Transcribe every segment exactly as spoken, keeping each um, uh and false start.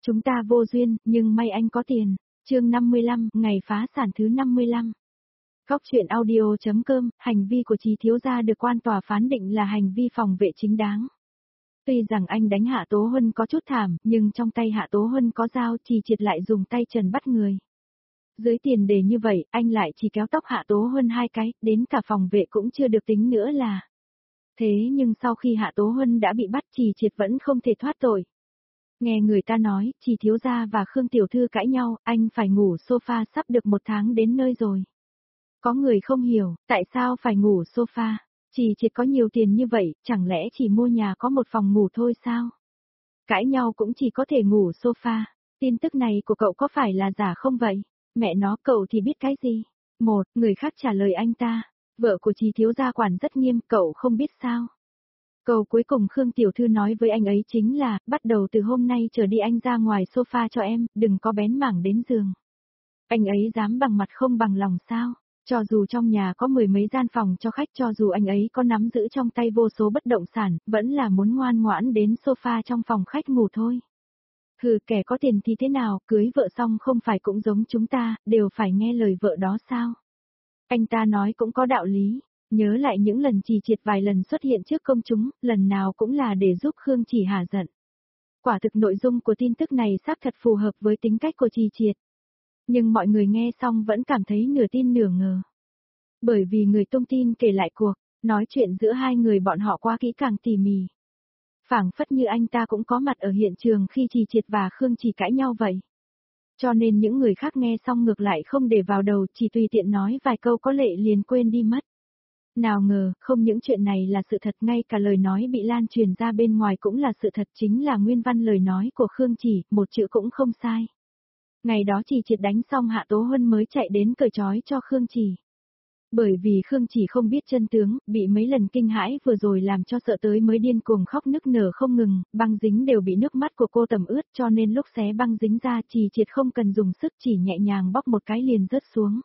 Chúng ta vô duyên, nhưng may anh có tiền. Chương năm mươi lăm, ngày phá sản thứ năm mươi lăm. Góc truyện audio.com, hành vi của Trì thiếu gia được quan tòa phán định là hành vi phòng vệ chính đáng. Tuy rằng anh đánh Hạ Tố Huân có chút thảm, nhưng trong tay Hạ Tố Huân có dao, Trì Triệt lại dùng tay trần bắt người. Dưới tiền đề như vậy, anh lại chỉ kéo tóc Hạ Tố Huân hai cái, đến cả phòng vệ cũng chưa được tính nữa là. Thế nhưng sau khi Hạ Tố Huân đã bị bắt, Trì Triệt vẫn không thể thoát tội. Nghe người ta nói, Trì thiếu gia và Khương tiểu thư cãi nhau, anh phải ngủ sofa sắp được một tháng đến nơi rồi. Có người không hiểu, tại sao phải ngủ sofa? Trì Triệt có nhiều tiền như vậy, chẳng lẽ chỉ mua nhà có một phòng ngủ thôi sao? Cãi nhau cũng chỉ có thể ngủ sofa. Tin tức này của cậu có phải là giả không vậy? Mẹ nó, cậu thì biết cái gì? Một, người khác trả lời anh ta. Vợ của Trì thiếu gia quản rất nghiêm, cậu không biết sao? Câu cuối cùng Khương tiểu thư nói với anh ấy chính là, bắt đầu từ hôm nay trở đi anh ra ngoài sofa cho em, đừng có bén mảng đến giường. Anh ấy dám bằng mặt không bằng lòng sao? Cho dù trong nhà có mười mấy gian phòng cho khách, cho dù anh ấy có nắm giữ trong tay vô số bất động sản, vẫn là muốn ngoan ngoãn đến sofa trong phòng khách ngủ thôi. Hừ, kẻ có tiền thì thế nào, cưới vợ xong không phải cũng giống chúng ta, đều phải nghe lời vợ đó sao? Anh ta nói cũng có đạo lý. Nhớ lại những lần Trì Triệt vài lần xuất hiện trước công chúng, lần nào cũng là để giúp Khương Chỉ hả giận. Quả thực nội dung của tin tức này xác thật phù hợp với tính cách của Trì Triệt. Nhưng mọi người nghe xong vẫn cảm thấy nửa tin nửa ngờ. Bởi vì người tung tin kể lại cuộc, nói chuyện giữa hai người bọn họ quá kỹ càng tỉ mỉ. Phảng phất như anh ta cũng có mặt ở hiện trường khi Trì Triệt và Khương Chỉ cãi nhau vậy. Cho nên những người khác nghe xong ngược lại không để vào đầu, chỉ tùy tiện nói vài câu có lệ liền quên đi mất. Nào ngờ, không những chuyện này là sự thật, ngay cả lời nói bị lan truyền ra bên ngoài cũng là sự thật, chính là nguyên văn lời nói của Khương Chỉ, một chữ cũng không sai. Ngày đó Trì Triệt đánh xong Hạ Tố Huân mới chạy đến cởi trói cho Khương Chỉ. Bởi vì Khương Chỉ không biết chân tướng, bị mấy lần kinh hãi vừa rồi làm cho sợ tới mới điên cuồng khóc nức nở không ngừng, băng dính đều bị nước mắt của cô tẩm ướt, cho nên lúc xé băng dính ra Trì Triệt không cần dùng sức, chỉ nhẹ nhàng bóc một cái liền rớt xuống.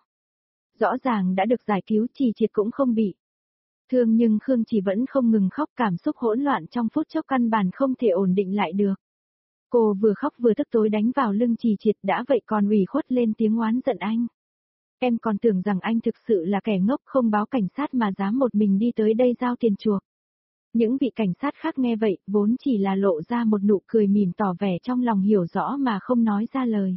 Rõ ràng đã được giải cứu, Trì Triệt cũng không bị thương, nhưng Khương Chỉ vẫn không ngừng khóc, cảm xúc hỗn loạn trong phút chốc căn bản không thể ổn định lại được. Cô vừa khóc vừa tức tối đánh vào lưng Trì Triệt, đã vậy còn ủy khuất lên tiếng oán giận anh. Em còn tưởng rằng anh thực sự là kẻ ngốc không báo cảnh sát mà dám một mình đi tới đây giao tiền chuộc. Những vị cảnh sát khác nghe vậy, vốn chỉ là lộ ra một nụ cười mỉm tỏ vẻ trong lòng hiểu rõ mà không nói ra lời.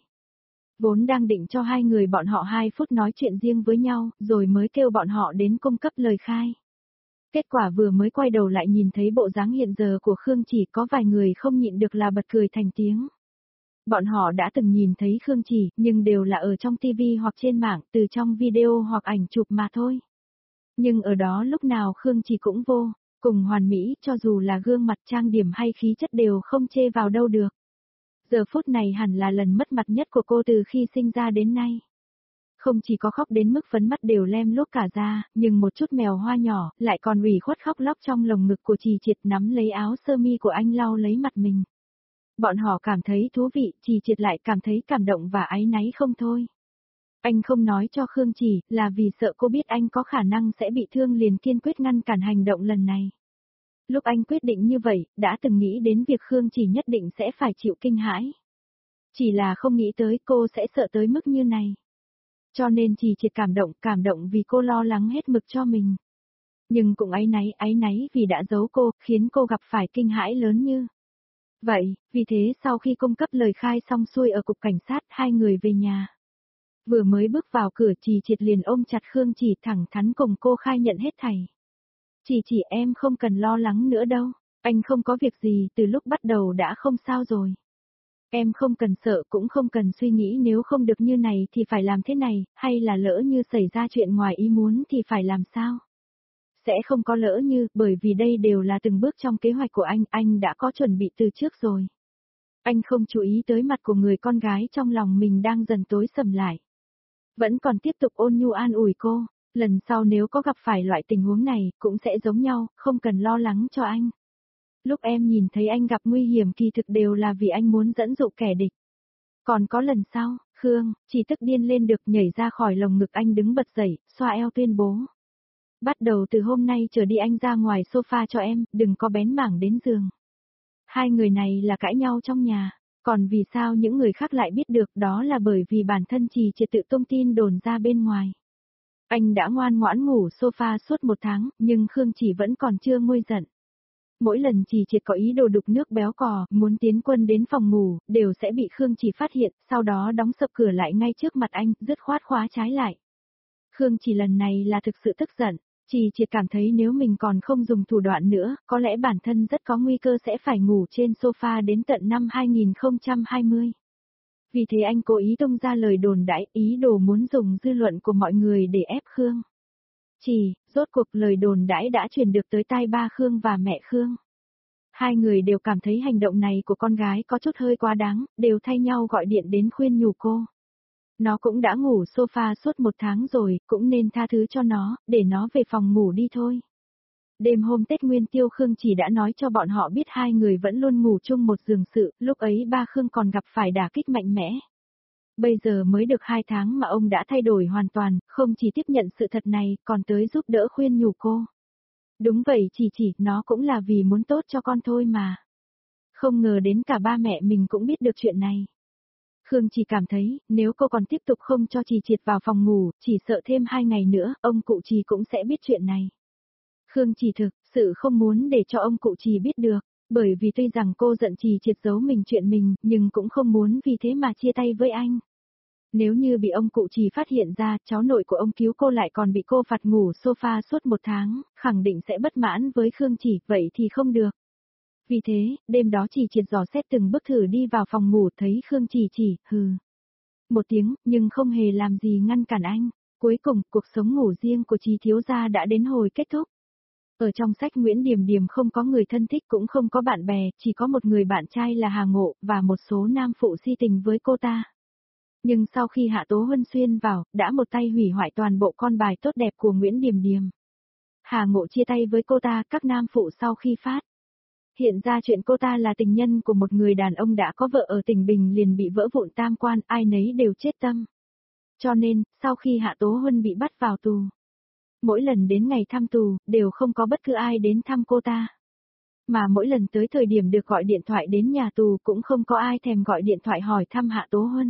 Vốn đang định cho hai người bọn họ hai phút nói chuyện riêng với nhau, rồi mới kêu bọn họ đến cung cấp lời khai. Kết quả vừa mới quay đầu lại nhìn thấy bộ dáng hiện giờ của Khương Chỉ, có vài người không nhịn được là bật cười thành tiếng. Bọn họ đã từng nhìn thấy Khương Chỉ, nhưng đều là ở trong tivi hoặc trên mạng, từ trong video hoặc ảnh chụp mà thôi. Nhưng ở đó lúc nào Khương Chỉ cũng vô cùng hoàn mỹ, cho dù là gương mặt, trang điểm hay khí chất đều không chê vào đâu được. Giờ phút này hẳn là lần mất mặt nhất của cô từ khi sinh ra đến nay. Không chỉ có khóc đến mức phấn mắt đều lem luốc cả ra, nhưng một chút mèo hoa nhỏ, lại còn ủy khuất khóc lóc trong lồng ngực của Trì Triệt, nắm lấy áo sơ mi của anh lau lấy mặt mình. Bọn họ cảm thấy thú vị, Trì Triệt lại cảm thấy cảm động và áy náy không thôi. Anh không nói cho Khương Chỉ, là vì sợ cô biết anh có khả năng sẽ bị thương liền kiên quyết ngăn cản hành động lần này. Lúc anh quyết định như vậy, đã từng nghĩ đến việc Khương Chỉ nhất định sẽ phải chịu kinh hãi. Chỉ là không nghĩ tới cô sẽ sợ tới mức như này. Cho nên Trì Triệt cảm động, cảm động vì cô lo lắng hết mực cho mình. Nhưng cũng áy náy, áy náy vì đã giấu cô, khiến cô gặp phải kinh hãi lớn như vậy. Vì thế sau khi cung cấp lời khai xong xuôi ở cục cảnh sát, hai người về nhà. Vừa mới bước vào cửa, Trì Triệt liền ôm chặt Khương Chỉ, thẳng thắn cùng cô khai nhận hết thảy. Chỉ chỉ em không cần lo lắng nữa đâu, anh không có việc gì, từ lúc bắt đầu đã không sao rồi. Em không cần sợ, cũng không cần suy nghĩ nếu không được như này thì phải làm thế này, hay là lỡ như xảy ra chuyện ngoài ý muốn thì phải làm sao. Sẽ không có lỡ như, bởi vì đây đều là từng bước trong kế hoạch của anh, anh đã có chuẩn bị từ trước rồi. Anh không chú ý tới mặt của người con gái trong lòng mình đang dần tối sầm lại. Vẫn còn tiếp tục ôn nhu an ủi cô, lần sau nếu có gặp phải loại tình huống này, cũng sẽ giống nhau, không cần lo lắng cho anh. Lúc em nhìn thấy anh gặp nguy hiểm kỳ thực đều là vì anh muốn dẫn dụ kẻ địch. Còn có lần sau, Khương Chỉ tức điên lên được, nhảy ra khỏi lồng ngực anh đứng bật dậy, xoa eo tuyên bố. Bắt đầu từ hôm nay trở đi anh ra ngoài sofa cho em, đừng có bén mảng đến giường. Hai người này là cãi nhau trong nhà. Còn vì sao những người khác lại biết được, đó là bởi vì bản thân Trì Triệt tự tung tin đồn ra bên ngoài. Anh đã ngoan ngoãn ngủ sofa suốt một tháng, nhưng Khương Chỉ vẫn còn chưa nguôi giận. Mỗi lần Trì Triệt có ý đồ đục nước béo cò, muốn tiến quân đến phòng ngủ, đều sẽ bị Khương Chỉ phát hiện, sau đó đóng sập cửa lại ngay trước mặt anh, dứt khoát khóa trái lại. Khương Chỉ lần này là thực sự tức giận, Trì Triệt cảm thấy nếu mình còn không dùng thủ đoạn nữa, có lẽ bản thân rất có nguy cơ sẽ phải ngủ trên sofa đến tận năm hai nghìn không trăm hai mươi. Vì thế anh cố ý tung ra lời đồn đãi, ý đồ muốn dùng dư luận của mọi người để ép Khương. Chỉ, rốt cuộc lời đồn đãi đã truyền được tới tai ba Khương và mẹ Khương. Hai người đều cảm thấy hành động này của con gái có chút hơi quá đáng, đều thay nhau gọi điện đến khuyên nhủ cô. Nó cũng đã ngủ sofa suốt một tháng rồi, cũng nên tha thứ cho nó, để nó về phòng ngủ đi thôi. Đêm hôm Tết Nguyên Tiêu Khương Chỉ đã nói cho bọn họ biết hai người vẫn luôn ngủ chung một giường sự, lúc ấy ba Khương còn gặp phải đả kích mạnh mẽ. Bây giờ mới được hai tháng mà ông đã thay đổi hoàn toàn, không chỉ tiếp nhận sự thật này, còn tới giúp đỡ khuyên nhủ cô. Đúng vậy Chỉ Chỉ, nó cũng là vì muốn tốt cho con thôi mà. Không ngờ đến cả ba mẹ mình cũng biết được chuyện này. Khương chỉ cảm thấy, nếu cô còn tiếp tục không cho Trì Triệt vào phòng ngủ, chỉ sợ thêm hai ngày nữa, ông cụ Trì cũng sẽ biết chuyện này. Khương chỉ thực sự không muốn để cho ông cụ Trì biết được, bởi vì tuy rằng cô giận Trì Triệt giấu mình chuyện mình, nhưng cũng không muốn vì thế mà chia tay với anh. Nếu như bị ông cụ Trì phát hiện ra, cháu nội của ông cứu cô lại còn bị cô phạt ngủ sofa suốt một tháng, khẳng định sẽ bất mãn với Khương Chỉ, vậy thì không được. Vì thế, đêm đó Trì Triệt dò xét từng bước thử đi vào phòng ngủ, thấy Khương Chỉ chỉ, hừ. Một tiếng, nhưng không hề làm gì ngăn cản anh. Cuối cùng, cuộc sống ngủ riêng của Trì thiếu gia đã đến hồi kết thúc. Ở trong sách Nguyễn Điềm Điềm không có người thân thích cũng không có bạn bè, chỉ có một người bạn trai là Hà Ngộ, và một số nam phụ si tình với cô ta. Nhưng sau khi Hạ Tố Huân xuyên vào, đã một tay hủy hoại toàn bộ con bài tốt đẹp của Nguyễn Điềm Điềm. Hà Ngộ chia tay với cô ta, các nam phụ sau khi phát hiện ra chuyện cô ta là tình nhân của một người đàn ông đã có vợ ở tỉnh Bình liền bị vỡ vụn tam quan, ai nấy đều chết tâm. Cho nên, sau khi Hạ Tố Huân bị bắt vào tù, mỗi lần đến ngày thăm tù, đều không có bất cứ ai đến thăm cô ta. Mà mỗi lần tới thời điểm được gọi điện thoại đến nhà tù cũng không có ai thèm gọi điện thoại hỏi thăm Hạ Tố Huân.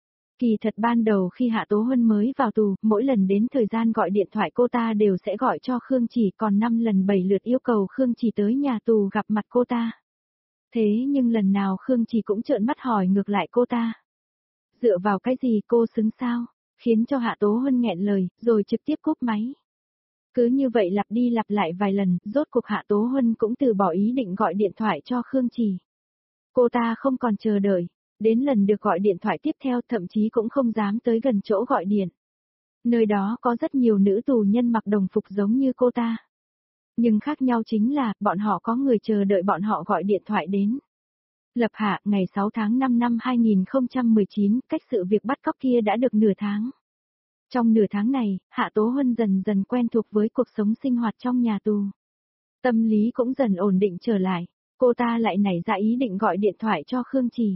Kỳ thật ban đầu khi Hạ Tố Huân mới vào tù, mỗi lần đến thời gian gọi điện thoại cô ta đều sẽ gọi cho Khương Chỉ, còn năm lần bảy lượt yêu cầu Khương Chỉ tới nhà tù gặp mặt cô ta. Thế nhưng lần nào Khương Chỉ cũng trợn mắt hỏi ngược lại cô ta. Dựa vào cái gì cô xứng sao? Khiến cho Hạ Tố Huân nghẹn lời, rồi trực tiếp cúp máy. Cứ như vậy lặp đi lặp lại vài lần, rốt cuộc Hạ Tố Huân cũng từ bỏ ý định gọi điện thoại cho Khương Chỉ. Cô ta không còn chờ đợi. Đến lần được gọi điện thoại tiếp theo thậm chí cũng không dám tới gần chỗ gọi điện. Nơi đó có rất nhiều nữ tù nhân mặc đồng phục giống như cô ta. Nhưng khác nhau chính là, bọn họ có người chờ đợi bọn họ gọi điện thoại đến. Lập Hạ, ngày sáu tháng năm năm hai nghìn không trăm mười chín, cách sự việc bắt cóc kia đã được nửa tháng. Trong nửa tháng này, Hạ Tố Huân dần dần quen thuộc với cuộc sống sinh hoạt trong nhà tù. Tâm lý cũng dần ổn định trở lại, cô ta lại nảy ra ý định gọi điện thoại cho Khương Chỉ.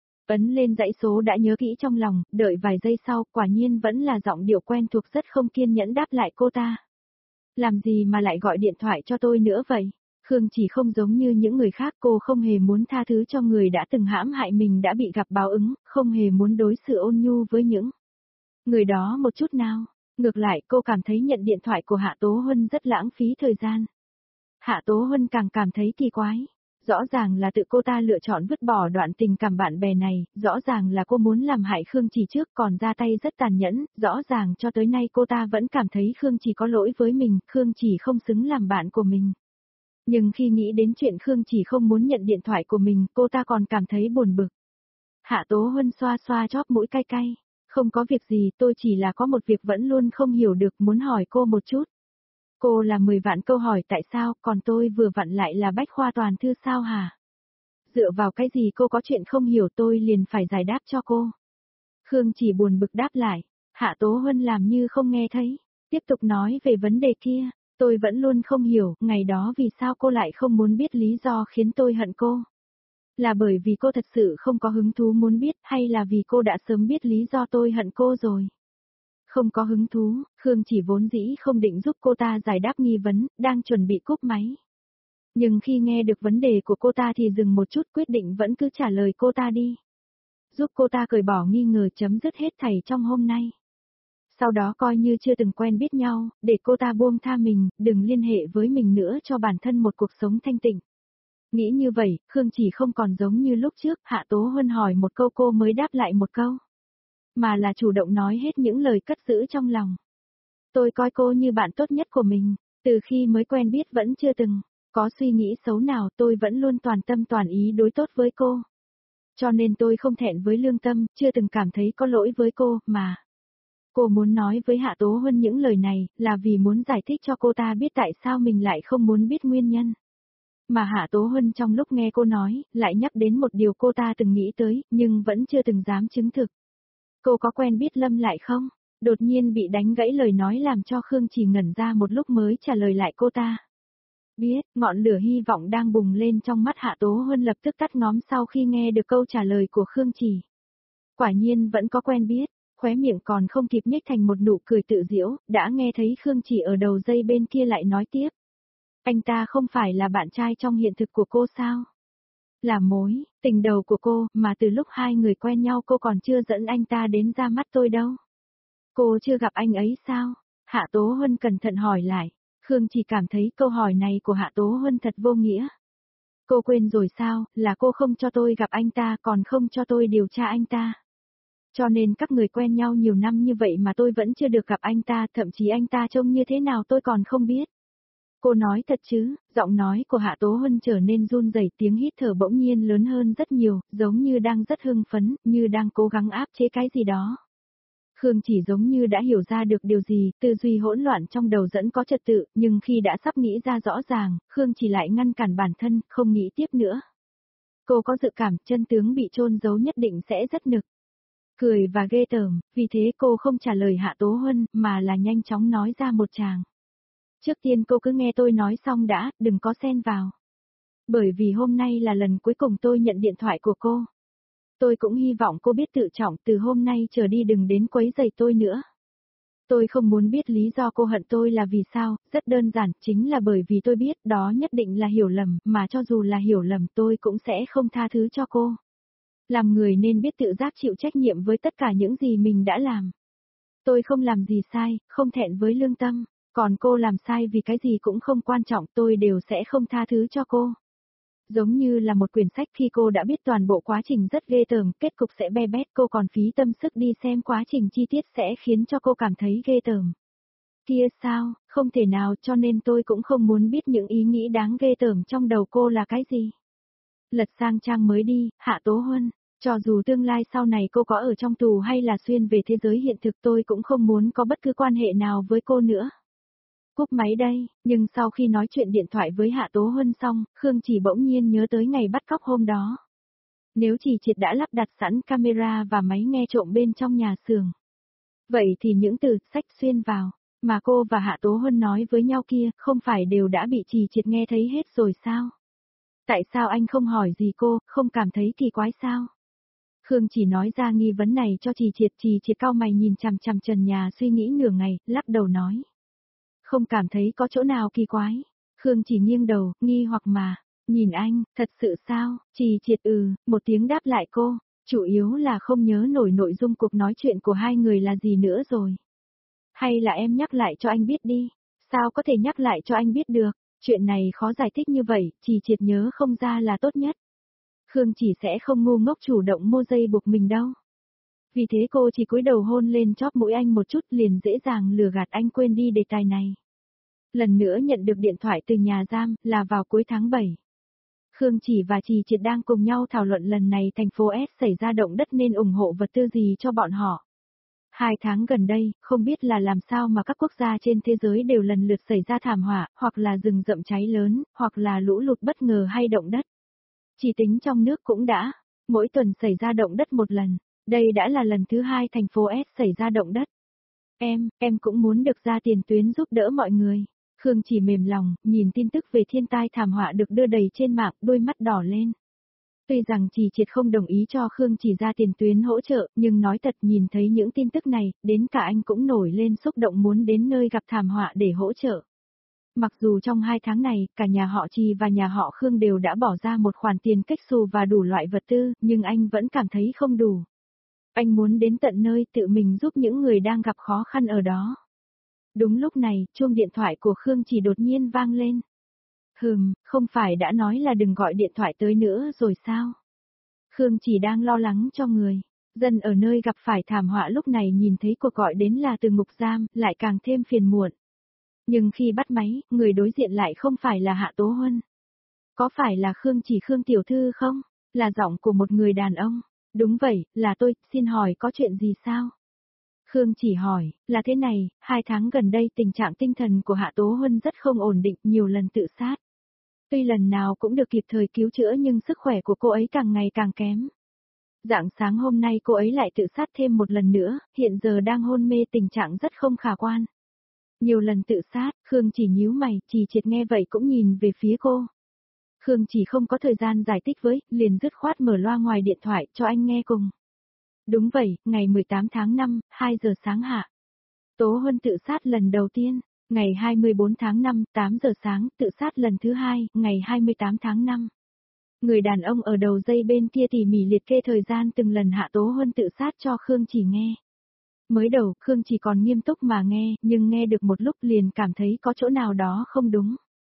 Ấn lên dãy số đã nhớ kỹ trong lòng, đợi vài giây sau, quả nhiên vẫn là giọng điệu quen thuộc rất không kiên nhẫn đáp lại cô ta. Làm gì mà lại gọi điện thoại cho tôi nữa vậy? Khương Chỉ không giống như những người khác, cô không hề muốn tha thứ cho người đã từng hãm hại mình đã bị gặp báo ứng, không hề muốn đối xử ôn nhu với những người đó một chút nào. Ngược lại cô cảm thấy nhận điện thoại của Hạ Tố Huân rất lãng phí thời gian. Hạ Tố Huân càng cảm thấy kỳ quái. Rõ ràng là tự cô ta lựa chọn vứt bỏ đoạn tình cảm bạn bè này, rõ ràng là cô muốn làm hại Khương Chỉ trước còn ra tay rất tàn nhẫn, rõ ràng cho tới nay cô ta vẫn cảm thấy Khương Chỉ có lỗi với mình, Khương Chỉ không xứng làm bạn của mình. Nhưng khi nghĩ đến chuyện Khương Chỉ không muốn nhận điện thoại của mình, cô ta còn cảm thấy buồn bực. Hạ Tố Huân xoa xoa chóp mũi cay cay, không có việc gì, tôi chỉ là có một việc vẫn luôn không hiểu được, muốn hỏi cô một chút. Cô là mười vạn câu hỏi tại sao, còn tôi vừa vặn lại là bách khoa toàn thư sao hả? Dựa vào cái gì cô có chuyện không hiểu tôi liền phải giải đáp cho cô. Khương Chỉ buồn bực đáp lại, Hạ Tố Huân làm như không nghe thấy, tiếp tục nói về vấn đề kia, tôi vẫn luôn không hiểu, ngày đó vì sao cô lại không muốn biết lý do khiến tôi hận cô. Là bởi vì cô thật sự không có hứng thú muốn biết hay là vì cô đã sớm biết lý do tôi hận cô rồi? Không có hứng thú, Khương Chỉ vốn dĩ không định giúp cô ta giải đáp nghi vấn, đang chuẩn bị cúp máy. Nhưng khi nghe được vấn đề của cô ta thì dừng một chút quyết định vẫn cứ trả lời cô ta đi. giúp cô ta cởi bỏ nghi ngờ chấm dứt hết thảy trong hôm nay. Sau đó coi như chưa từng quen biết nhau, để cô ta buông tha mình, đừng liên hệ với mình nữa cho bản thân một cuộc sống thanh tịnh. Nghĩ như vậy, Khương Chỉ không còn giống như lúc trước, Hạ Tố Huân hỏi một câu cô mới đáp lại một câu. Mà là chủ động nói hết những lời cất giữ trong lòng. Tôi coi cô như bạn tốt nhất của mình, từ khi mới quen biết vẫn chưa từng có suy nghĩ xấu nào, tôi vẫn luôn toàn tâm toàn ý đối tốt với cô. Cho nên tôi không thẹn với lương tâm, chưa từng cảm thấy có lỗi với cô, mà. Cô muốn nói với Hạ Tố Huân những lời này, là vì muốn giải thích cho cô ta biết tại sao mình lại không muốn biết nguyên nhân. Mà Hạ Tố Huân trong lúc nghe cô nói, lại nhắc đến một điều cô ta từng nghĩ tới, nhưng vẫn chưa từng dám chứng thực. Cô có quen biết Lâm lại không? Đột nhiên bị đánh gãy lời nói làm cho Khương Chỉ ngẩn ra một lúc mới trả lời lại cô ta. Biết, ngọn lửa hy vọng đang bùng lên trong mắt Hạ Tố Huân lập tức tắt ngóm sau khi nghe được câu trả lời của Khương Chỉ. Quả nhiên vẫn có quen biết, khóe miệng còn không kịp nhếch thành một nụ cười tự giễu, đã nghe thấy Khương Chỉ ở đầu dây bên kia lại nói tiếp. Anh ta không phải là bạn trai trong hiện thực của cô sao? Là mối tình đầu của cô, mà từ lúc hai người quen nhau cô còn chưa dẫn anh ta đến ra mắt tôi đâu. Cô chưa gặp anh ấy sao? Hạ Tố Huân cẩn thận hỏi lại. Khương chỉ cảm thấy câu hỏi này của Hạ Tố Huân thật vô nghĩa. Cô quên rồi sao, là cô không cho tôi gặp anh ta còn không cho tôi điều tra anh ta. Cho nên các người quen nhau nhiều năm như vậy mà tôi vẫn chưa được gặp anh ta, thậm chí anh ta trông như thế nào tôi còn không biết. Cô nói thật chứ, giọng nói của Hạ Tố Huân trở nên run rẩy, tiếng hít thở bỗng nhiên lớn hơn rất nhiều, giống như đang rất hưng phấn, như đang cố gắng áp chế cái gì đó. Khương chỉ giống như đã hiểu ra được điều gì, tư duy hỗn loạn trong đầu dẫn có trật tự, nhưng khi đã sắp nghĩ ra rõ ràng, Khương chỉ lại ngăn cản bản thân, không nghĩ tiếp nữa. Cô có dự cảm chân tướng bị chôn giấu nhất định sẽ rất nực. Cười và ghê tởm, vì thế cô không trả lời Hạ Tố Huân, mà là nhanh chóng nói ra một tràng. Trước tiên cô cứ nghe tôi nói xong đã, đừng có xen vào. Bởi vì hôm nay là lần cuối cùng tôi nhận điện thoại của cô. Tôi cũng hy vọng cô biết tự trọng, từ hôm nay trở đi đừng đến quấy rầy tôi nữa. Tôi không muốn biết lý do cô hận tôi là vì sao, rất đơn giản, chính là bởi vì tôi biết đó nhất định là hiểu lầm, mà cho dù là hiểu lầm tôi cũng sẽ không tha thứ cho cô. Làm người nên biết tự giác chịu trách nhiệm với tất cả những gì mình đã làm. Tôi không làm gì sai, không thẹn với lương tâm, còn cô làm sai vì cái gì cũng không quan trọng, tôi đều sẽ không tha thứ cho cô. Giống như là một quyển sách, khi cô đã biết toàn bộ quá trình rất ghê tởm, kết cục sẽ be bét, cô còn phí tâm sức đi xem quá trình chi tiết sẽ khiến cho cô cảm thấy ghê tởm. Kia sao, không thể nào, cho nên tôi cũng không muốn biết những ý nghĩ đáng ghê tởm trong đầu cô là cái gì. Lật sang trang mới đi, Hạ Tố Huân, cho dù tương lai sau này cô có ở trong tù hay là xuyên về thế giới hiện thực tôi cũng không muốn có bất cứ quan hệ nào với cô nữa. Cúp máy đây, nhưng sau khi nói chuyện điện thoại với Hạ Tố Huân xong, Khương chỉ bỗng nhiên nhớ tới ngày bắt cóc hôm đó. Nếu chỉ triệt đã lắp đặt sẵn camera và máy nghe trộm bên trong nhà xưởng. Vậy thì những từ sách xuyên vào, mà cô và Hạ Tố Huân nói với nhau kia, không phải đều đã bị Trì Triệt nghe thấy hết rồi sao? Tại sao anh không hỏi gì cô, không cảm thấy kỳ quái sao? Khương chỉ nói ra nghi vấn này cho Trì Triệt, Trì Triệt cau mày nhìn chằm chằm trần nhà suy nghĩ nửa ngày, lắc đầu nói. Không cảm thấy có chỗ nào kỳ quái. Khương chỉ nghiêng đầu, nghi hoặc mà, nhìn anh, thật sự sao? Trì Triệt ừ, một tiếng đáp lại cô, chủ yếu là không nhớ nổi nội dung cuộc nói chuyện của hai người là gì nữa rồi. Hay là em nhắc lại cho anh biết đi, sao có thể nhắc lại cho anh biết được, chuyện này khó giải thích như vậy, Trì Triệt nhớ không ra là tốt nhất. Khương chỉ sẽ không ngu ngốc chủ động mua dây buộc mình đâu. Vì thế cô chỉ cúi đầu hôn lên chóp mũi anh một chút liền dễ dàng lừa gạt anh quên đi đề tài này. Lần nữa nhận được điện thoại từ nhà giam là vào cuối tháng bảy. Khương chỉ và Trì Triệt đang cùng nhau thảo luận lần này thành phố S xảy ra động đất nên ủng hộ vật tư gì cho bọn họ. Hai tháng gần đây, không biết là làm sao mà các quốc gia trên thế giới đều lần lượt xảy ra thảm họa, hoặc là rừng rậm cháy lớn, hoặc là lũ lụt bất ngờ hay động đất. Chỉ tính trong nước cũng đã, mỗi tuần xảy ra động đất một lần, đây đã là lần thứ hai thành phố S xảy ra động đất. Em, em cũng muốn được ra tiền tuyến giúp đỡ mọi người. Khương chỉ mềm lòng, nhìn tin tức về thiên tai thảm họa được đưa đầy trên mạng, đôi mắt đỏ lên. Tuy rằng Trì Triệt không đồng ý cho Khương chỉ ra tiền tuyến hỗ trợ, nhưng nói thật nhìn thấy những tin tức này, đến cả anh cũng nổi lên xúc động muốn đến nơi gặp thảm họa để hỗ trợ. Mặc dù trong hai tháng này, cả nhà họ Trì và nhà họ Khương đều đã bỏ ra một khoản tiền cách xù và đủ loại vật tư, nhưng anh vẫn cảm thấy không đủ. Anh muốn đến tận nơi tự mình giúp những người đang gặp khó khăn ở đó. Đúng lúc này, chuông điện thoại của Khương Chỉ đột nhiên vang lên. Hừm, không phải đã nói là đừng gọi điện thoại tới nữa rồi sao? Khương Chỉ đang lo lắng cho người. Dân ở nơi gặp phải thảm họa lúc này nhìn thấy cuộc gọi đến là từ ngục giam, lại càng thêm phiền muộn. Nhưng khi bắt máy, người đối diện lại không phải là Hạ Tố Huân. Có phải là Khương Chỉ Khương tiểu thư không? Là giọng của một người đàn ông. Đúng vậy, là tôi, xin hỏi có chuyện gì sao? Khương Chỉ hỏi, là thế này, hai tháng gần đây tình trạng tinh thần của Hạ Tố Huân rất không ổn định, nhiều lần tự sát. Tuy lần nào cũng được kịp thời cứu chữa nhưng sức khỏe của cô ấy càng ngày càng kém. Rạng sáng hôm nay cô ấy lại tự sát thêm một lần nữa, hiện giờ đang hôn mê, tình trạng rất không khả quan. Nhiều lần tự sát, Khương Chỉ nhíu mày, Trì Triệt nghe vậy cũng nhìn về phía cô. Khương Chỉ không có thời gian giải thích với, liền dứt khoát mở loa ngoài điện thoại cho anh nghe cùng. Đúng vậy, ngày mười tám tháng năm, hai giờ sáng hạ. Tố Huân tự sát lần đầu tiên, ngày hai mươi bốn tháng năm, tám giờ sáng, tự sát lần thứ hai, ngày hai mươi tám tháng năm. Người đàn ông ở đầu dây bên kia tỉ mỉ liệt kê thời gian từng lần Hạ Tố Huân tự sát cho Khương Chỉ nghe. Mới đầu, Khương Chỉ còn nghiêm túc mà nghe, nhưng nghe được một lúc liền cảm thấy có chỗ nào đó không đúng.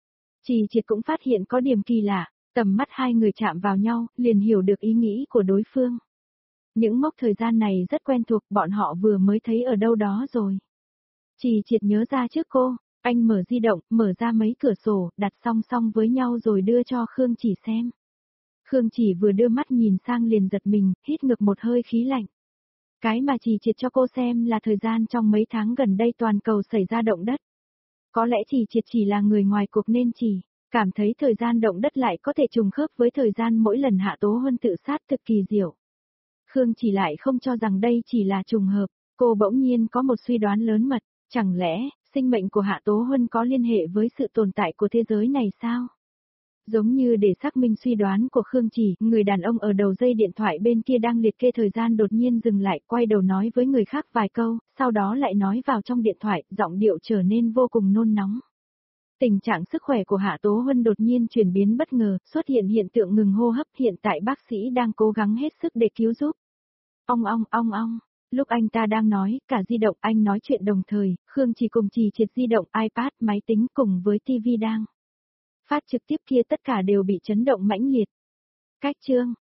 Trì Triệt cũng phát hiện có điểm kỳ lạ, tầm mắt hai người chạm vào nhau, liền hiểu được ý nghĩ của đối phương. Những mốc thời gian này rất quen thuộc, bọn họ vừa mới thấy ở đâu đó rồi. Trì Triệt nhớ ra trước cô, anh mở di động, mở ra mấy cửa sổ, đặt song song với nhau rồi đưa cho Khương Chỉ xem. Khương Chỉ vừa đưa mắt nhìn sang liền giật mình, hít ngược một hơi khí lạnh. Cái mà Trì Triệt cho cô xem là thời gian trong mấy tháng gần đây toàn cầu xảy ra động đất. Có lẽ Trì Triệt chỉ là người ngoài cuộc nên chỉ cảm thấy thời gian động đất lại có thể trùng khớp với thời gian mỗi lần Hạ Tố Huân tự sát thực kỳ diệu. Khương Chỉ lại không cho rằng đây chỉ là trùng hợp, cô bỗng nhiên có một suy đoán lớn mật, chẳng lẽ, sinh mệnh của Hạ Tố Huân có liên hệ với sự tồn tại của thế giới này sao? Giống như để xác minh suy đoán của Khương Chỉ, người đàn ông ở đầu dây điện thoại bên kia đang liệt kê thời gian đột nhiên dừng lại, quay đầu nói với người khác vài câu, sau đó lại nói vào trong điện thoại, giọng điệu trở nên vô cùng nôn nóng. Tình trạng sức khỏe của Hạ Tố Huân đột nhiên chuyển biến bất ngờ, xuất hiện hiện tượng ngừng hô hấp, hiện tại bác sĩ đang cố gắng hết sức để cứu giúp. Ong ong ong ong, lúc anh ta đang nói, cả di động anh nói chuyện đồng thời, Khương Chỉ cùng Trì Triệt di động, iPad, máy tính cùng với tivi đang phát trực tiếp kia tất cả đều bị chấn động mãnh liệt. Cách chương